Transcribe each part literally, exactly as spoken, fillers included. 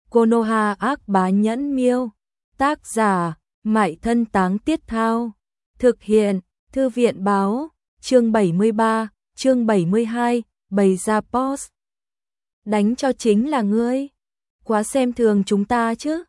Konoha ác bá nhẫn miêu. Tác giả, Mại Thân Táng Tiết Thao. Thực hiện, Thư viện báo, chương bảy mươi ba, chương bảy mươi hai, bày ra post. Đánh cho chính là ngươi. Quá xem thường chúng ta chứ.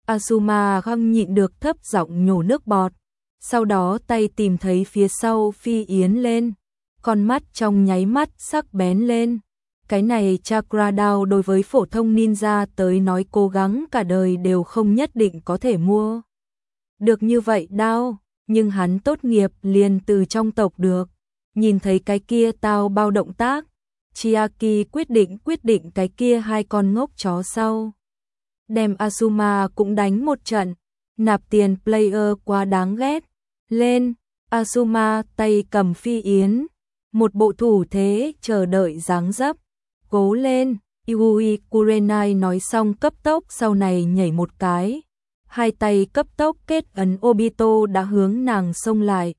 Asuma không nhịn được thấp giọng nhổ nước bọt. Sau đó tay tìm thấy phía sau Phi Yến lên. Con mắt trong nháy mắt sắc bén lên. Cái này chakra đao đối với phổ thông ninja tới nói cố gắng cả đời đều không nhất định có thể mua được như vậy đao, nhưng hắn tốt nghiệp liền từ trong tộc được. Nhìn thấy cái kia tao bao động tác, Chiaki quyết định quyết định cái kia hai con ngốc chó sau. Đem Asuma cũng đánh một trận, nạp tiền player quá đáng ghét. Lên, Asuma tay cầm Phi Yến, một bộ thủ thế chờ đợi dáng dấp. Cố lên, Yui Kurenai nói xong cấp tốc sau này nhảy một cái. Hai tay cấp tốc kết ấn Obito đã hướng nàng xông lại.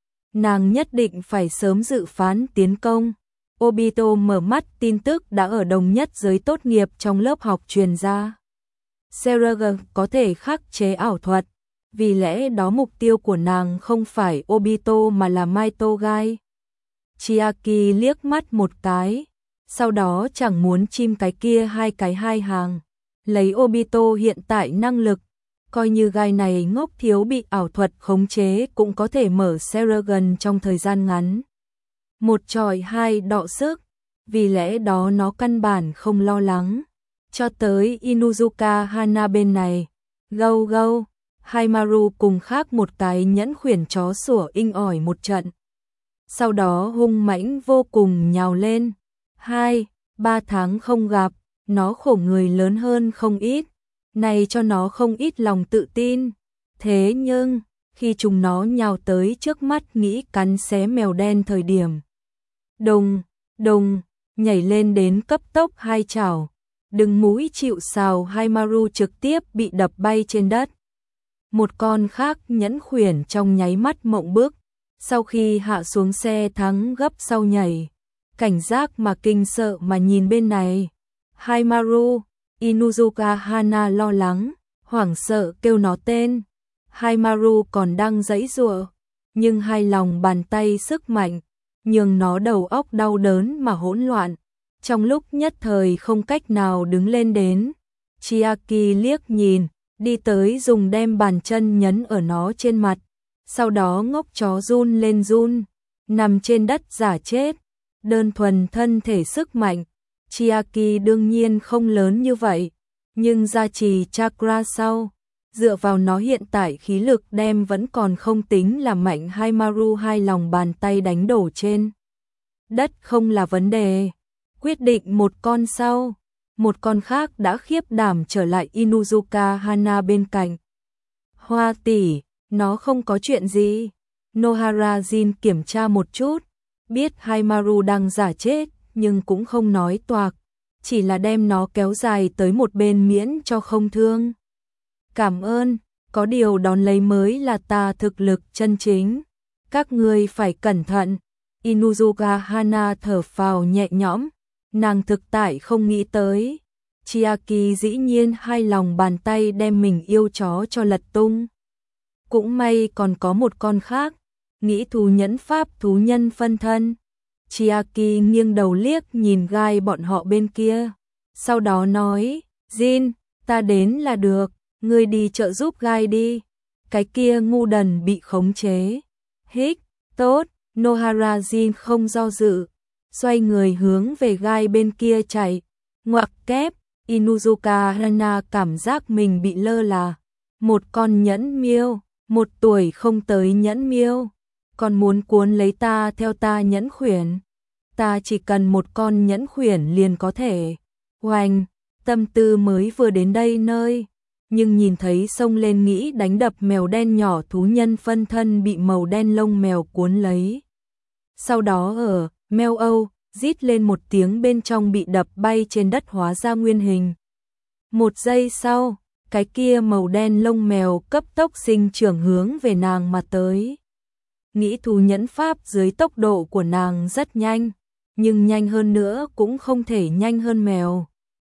Nàng nhất định phải sớm dự phán tiến công. Obito mở mắt tin tức đã ở đồng nhất giới tốt nghiệp trong lớp học truyền ra. Seraga có thể khắc chế ảo thuật. Vì lẽ đó mục tiêu của nàng không phải Obito mà là Maitogai. Chiaki liếc mắt một cái. Sau đó chẳng muốn chim cái kia hai cái hai hàng. Lấy Obito hiện tại năng lực, coi như gai này ngốc thiếu bị ảo thuật khống chế cũng có thể mở Seragan trong thời gian ngắn. Một chọi hai đọ sức, vì lẽ đó nó căn bản không lo lắng. Cho tới Inuzuka Hana bên này, gâu gâu, Haimaru cùng khác một cái nhẫn khuyển chó sủa inh ỏi một trận. Sau đó hung mãnh vô cùng nhào lên. Hai, ba tháng không gặp, nó khổ người lớn hơn không ít, này cho nó không ít lòng tự tin. Thế nhưng, khi chúng nó nhào tới trước mắt nghĩ cắn xé mèo đen thời điểm. Đùng, đùng, nhảy lên đến cấp tốc hai chảo, đừng mũi chịu sào Haimaru trực tiếp bị đập bay trên đất. Một con khác nhẫn khuyển trong nháy mắt mộng bức, sau khi hạ xuống xe thắng gấp sau nhảy. Cảnh giác mà kinh sợ mà nhìn bên này. Haimaru, Inuzuka Hana lo lắng, hoảng sợ kêu nó tên. Haimaru còn đang giãy giụa, nhưng hai lòng bàn tay sức mạnh, nhường nó đầu óc đau đớn mà hỗn loạn. Trong lúc nhất thời không cách nào đứng lên đến. Chiaki liếc nhìn, đi tới dùng đem bàn chân nhấn ở nó trên mặt. Sau đó ngốc chó run lên run, nằm trên đất giả chết. Đơn thuần thân thể sức mạnh, Chiaki đương nhiên không lớn như vậy, nhưng gia trì chakra sau, dựa vào nó hiện tại khí lực đem vẫn còn không tính là mạnh. Haimaru hai lòng bàn tay đánh đổ trên đất không là vấn đề. Quyết định một con sau, một con khác đã khiếp đảm trở lại Inuzuka Hana bên cạnh. Hoa tỷ, nó không có chuyện gì. Nohara Jin kiểm tra một chút. Biết Haimaru đang giả chết, nhưng cũng không nói toạc, chỉ là đem nó kéo dài tới một bên miễn cho không thương. Cảm ơn, có điều đón lấy mới là ta thực lực chân chính. Các ngươi phải cẩn thận. Inuzuka Hana thở phào nhẹ nhõm, nàng thực tại không nghĩ tới. Chiaki dĩ nhiên hai lòng bàn tay đem mình yêu chó cho lật tung. Cũng may còn có một con khác. Nghĩ thú nhẫn pháp thú nhân phân thân. Chiaki nghiêng đầu liếc nhìn gai bọn họ bên kia. Sau đó nói, Jin, ta đến là được, ngươi đi trợ giúp gai đi. Cái kia ngu đần bị khống chế. Hích, tốt, Nohara Jin không do dự. Xoay người hướng về gai bên kia chạy. Ngoặc kép, Inuzuka Hana cảm giác mình bị lơ là. Một con nhẫn miêu, một tuổi không tới nhẫn miêu. Còn muốn cuốn lấy ta theo ta nhẫn khuyển. Ta chỉ cần một con nhẫn khuyển liền có thể. Oanh, tâm tư mới vừa đến đây nơi. Nhưng nhìn thấy xông lên nghĩ đánh đập mèo đen nhỏ thú nhân phân thân bị màu đen lông mèo cuốn lấy. Sau đó ở, meo âu, rít lên một tiếng bên trong bị đập bay trên đất hóa ra nguyên hình. Một giây sau, cái kia màu đen lông mèo cấp tốc sinh trưởng hướng về nàng mà tới. Nghĩ thú nhẫn pháp dưới tốc độ của nàng rất nhanh, nhưng nhanh hơn nữa cũng không thể nhanh hơn mèo.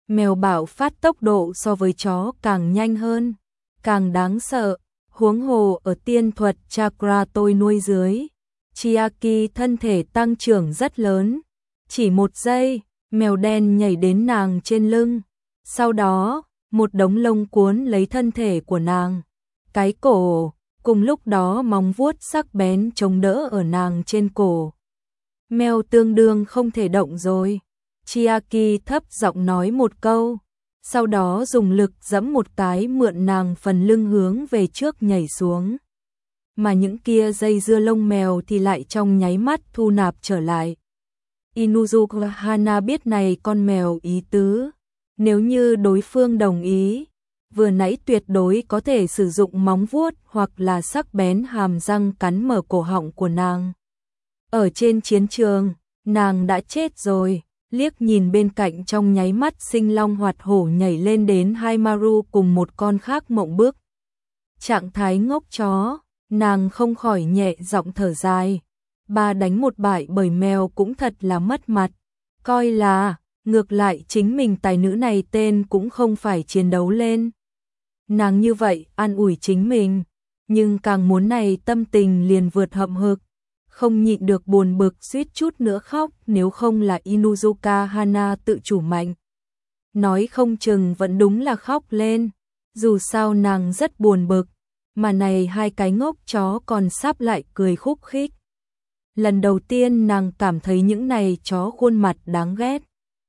Mèo bạo phát tốc độ so với chó càng nhanh hơn, càng đáng sợ, huống hồ ở tiên thuật chakra tôi nuôi dưới. Chiaki thân thể tăng trưởng rất lớn, chỉ một giây, mèo đen nhảy đến nàng trên lưng, sau đó, một đống lông cuốn lấy thân thể của nàng, cái cổ, cùng lúc đó móng vuốt sắc bén chống đỡ ở nàng trên cổ. Mèo tương đương không thể động rồi. Chiaki thấp giọng nói một câu, sau đó dùng lực giẫm một cái mượn nàng phần lưng hướng về trước nhảy xuống. Mà những kia dây dưa lông mèo thì lại trong nháy mắt thu nạp trở lại. Inuzuka Hana biết này con mèo ý tứ, nếu như đối phương đồng ý, vừa nãy tuyệt đối có thể sử dụng móng vuốt hoặc là sắc bén hàm răng cắn mở cổ họng của nàng. Ở trên chiến trường, nàng đã chết rồi, liếc nhìn bên cạnh trong nháy mắt sinh long hoạt hổ nhảy lên đến Haimaru cùng một con khác mộng bước. Trạng thái ngốc chó, nàng không khỏi nhẹ giọng thở dài. Ba đánh một bại bởi mèo cũng thật là mất mặt, coi là, ngược lại chính mình tài nữ này tên cũng không phải chiến đấu lên. Nàng như vậy an ủi chính mình, nhưng càng muốn này tâm tình liền vượt hậm hực, không nhịn được buồn bực suýt chút nữa khóc, nếu không là Inuzuka Hana tự chủ mạnh. Nói không chừng vẫn đúng là khóc lên, dù sao nàng rất buồn bực, mà này hai cái ngốc chó còn sắp lại cười khúc khích. Lần đầu tiên nàng cảm thấy những này chó khuôn mặt đáng ghét.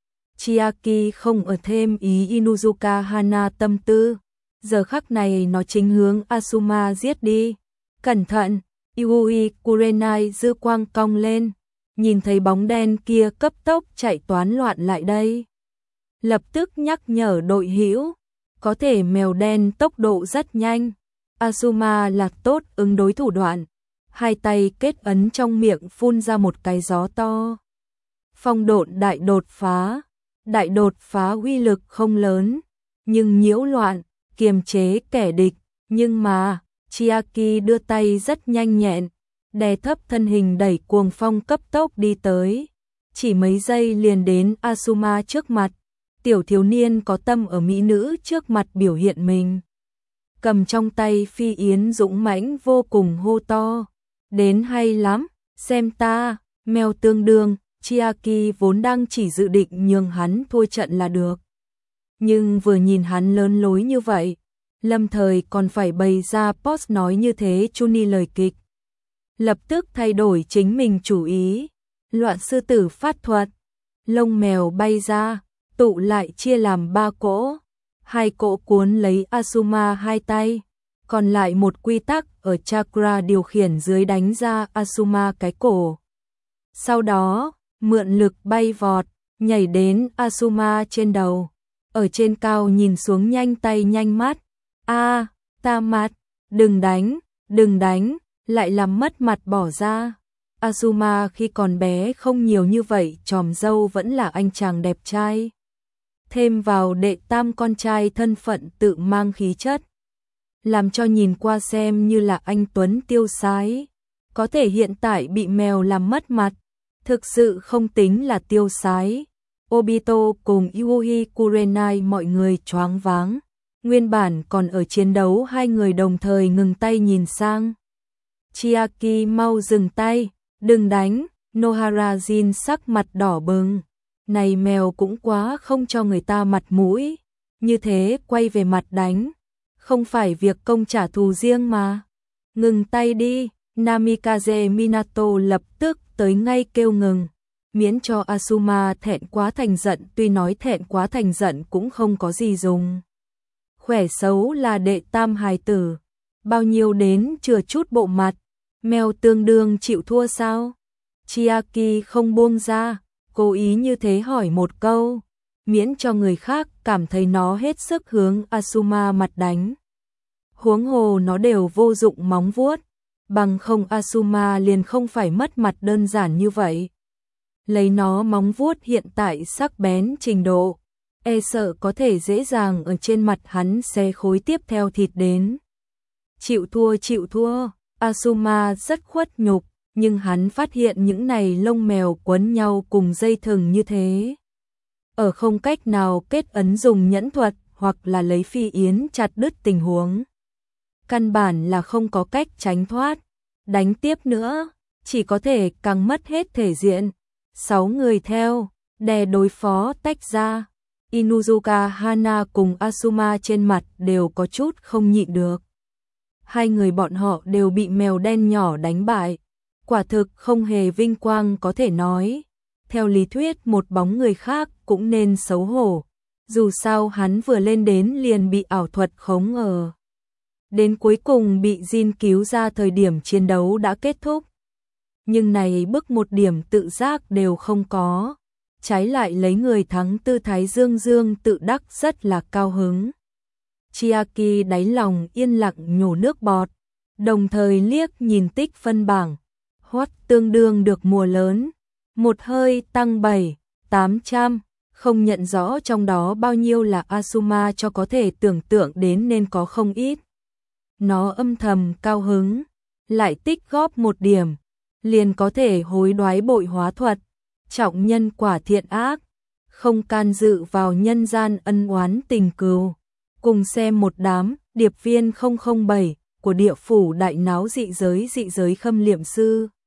Chiaki không ở thêm ý Inuzuka Hana tâm tư, giờ khắc này nó chính hướng Asuma giết đi. Cẩn thận, Yui Kurenai dư quang cong lên, nhìn thấy bóng đen kia cấp tốc chạy toán loạn lại đây. Lập tức nhắc nhở đội hữu, có thể mèo đen tốc độ rất nhanh, Asuma là tốt ứng đối thủ đoạn. Hai tay kết ấn trong miệng phun ra một cái gió to. Phong độn đại đột phá, đại đột phá uy lực không lớn, nhưng nhiễu loạn, kiềm chế kẻ địch, nhưng mà, Chiaki đưa tay rất nhanh nhẹn, đè thấp thân hình đẩy cuồng phong cấp tốc đi tới. Chỉ mấy giây liền đến Asuma trước mặt, tiểu thiếu niên có tâm ở mỹ nữ trước mặt biểu hiện mình. Cầm trong tay phi yến dũng mãnh vô cùng hô to. Đến hay lắm, xem ta, mèo tương đương, Chiaki vốn đang chỉ dự định nhường hắn thua trận là được. Nhưng vừa nhìn hắn lớn lối như vậy, lâm thời còn phải bày ra post nói như thế Chuni lời kịch. Lập tức thay đổi chính mình chủ ý, loạn sư tử phát thuật, lông mèo bay ra, tụ lại chia làm ba cỗ, hai cỗ cuốn lấy Asuma hai tay. Còn lại một quy tắc ở chakra điều khiển dưới đánh ra Asuma cái cổ. Sau đó, mượn lực bay vọt, nhảy đến Asuma trên đầu. Ở trên cao nhìn xuống nhanh tay nhanh mắt. A, ta mặt, đừng đánh, đừng đánh, lại làm mất mặt bỏ ra. Asuma khi còn bé không nhiều như vậy, tròm dâu vẫn là anh chàng đẹp trai. Thêm vào đệ tam con trai thân phận tự mang khí chất, làm cho nhìn qua xem như là anh tuấn tiêu sái. Có thể hiện tại bị mèo làm mất mặt, thực sự không tính là tiêu sái. Obito cùng Yui Kurenai mọi người choáng váng, nguyên bản còn ở chiến đấu hai người đồng thời ngừng tay nhìn sang. Chiaki mau dừng tay, đừng đánh, Nohara Jin sắc mặt đỏ bừng. Này mèo cũng quá không cho người ta mặt mũi, như thế quay về mặt đánh. Không phải việc công trả thù riêng mà. Ngừng tay đi, Namikaze Minato lập tức tới ngay kêu ngừng, miễn cho Asuma thẹn quá thành giận, tuy nói thẹn quá thành giận cũng không có gì dùng. Khỏe xấu là đệ tam hài tử, bao nhiêu đến chừa chút bộ mặt, mèo tương đương chịu thua sao? Chiaki không buông ra, cố ý như thế hỏi một câu, miễn cho người khác cảm thấy nó hết sức hướng Asuma mặt đánh. Huống hồ nó đều vô dụng móng vuốt, bằng không Asuma liền không phải mất mặt đơn giản như vậy. Lấy nó móng vuốt hiện tại sắc bén trình độ, e sợ có thể dễ dàng ở trên mặt hắn xé khối tiếp theo thịt đến. Chịu thua chịu thua, Asuma rất khuất nhục, nhưng hắn phát hiện những này lông mèo quấn nhau cùng dây thừng như thế. ở không cách nào kết ấn dùng nhẫn thuật hoặc là lấy phi yến chặt đứt tình huống. Căn bản là không có cách tránh thoát, đánh tiếp nữa, chỉ có thể càng mất hết thể diện. Sáu người theo, đè đối phó tách ra. Inuzuka Hana cùng Asuma trên mặt đều có chút không nhịn được. Hai người bọn họ đều bị mèo đen nhỏ đánh bại. Quả thực không hề vinh quang có thể nói. Theo lý thuyết một bóng người khác cũng nên xấu hổ. Dù sao hắn vừa lên đến liền bị ảo thuật khống ở. Đến cuối cùng bị Jin cứu ra thời điểm chiến đấu đã kết thúc. Nhưng này bức một điểm tự giác đều không có. Trái lại lấy người thắng tư thái dương dương tự đắc rất là cao hứng. Chiaki đáy lòng yên lặng nhổ nước bọt, đồng thời liếc nhìn tích phân bảng. Hoắt tương đương được mùa lớn, một hơi tăng bảy, tám trăm, không nhận rõ trong đó bao nhiêu là Asuma cho có thể tưởng tượng đến nên có không ít. Nó âm thầm cao hứng, lại tích góp một điểm, liền có thể hối đoái bội hóa thuật, trọng nhân quả thiện ác, không can dự vào nhân gian ân oán tình cừu. Cùng xem một đám điệp viên không không bảy của địa phủ đại náo dị giới dị giới khâm liệm sư.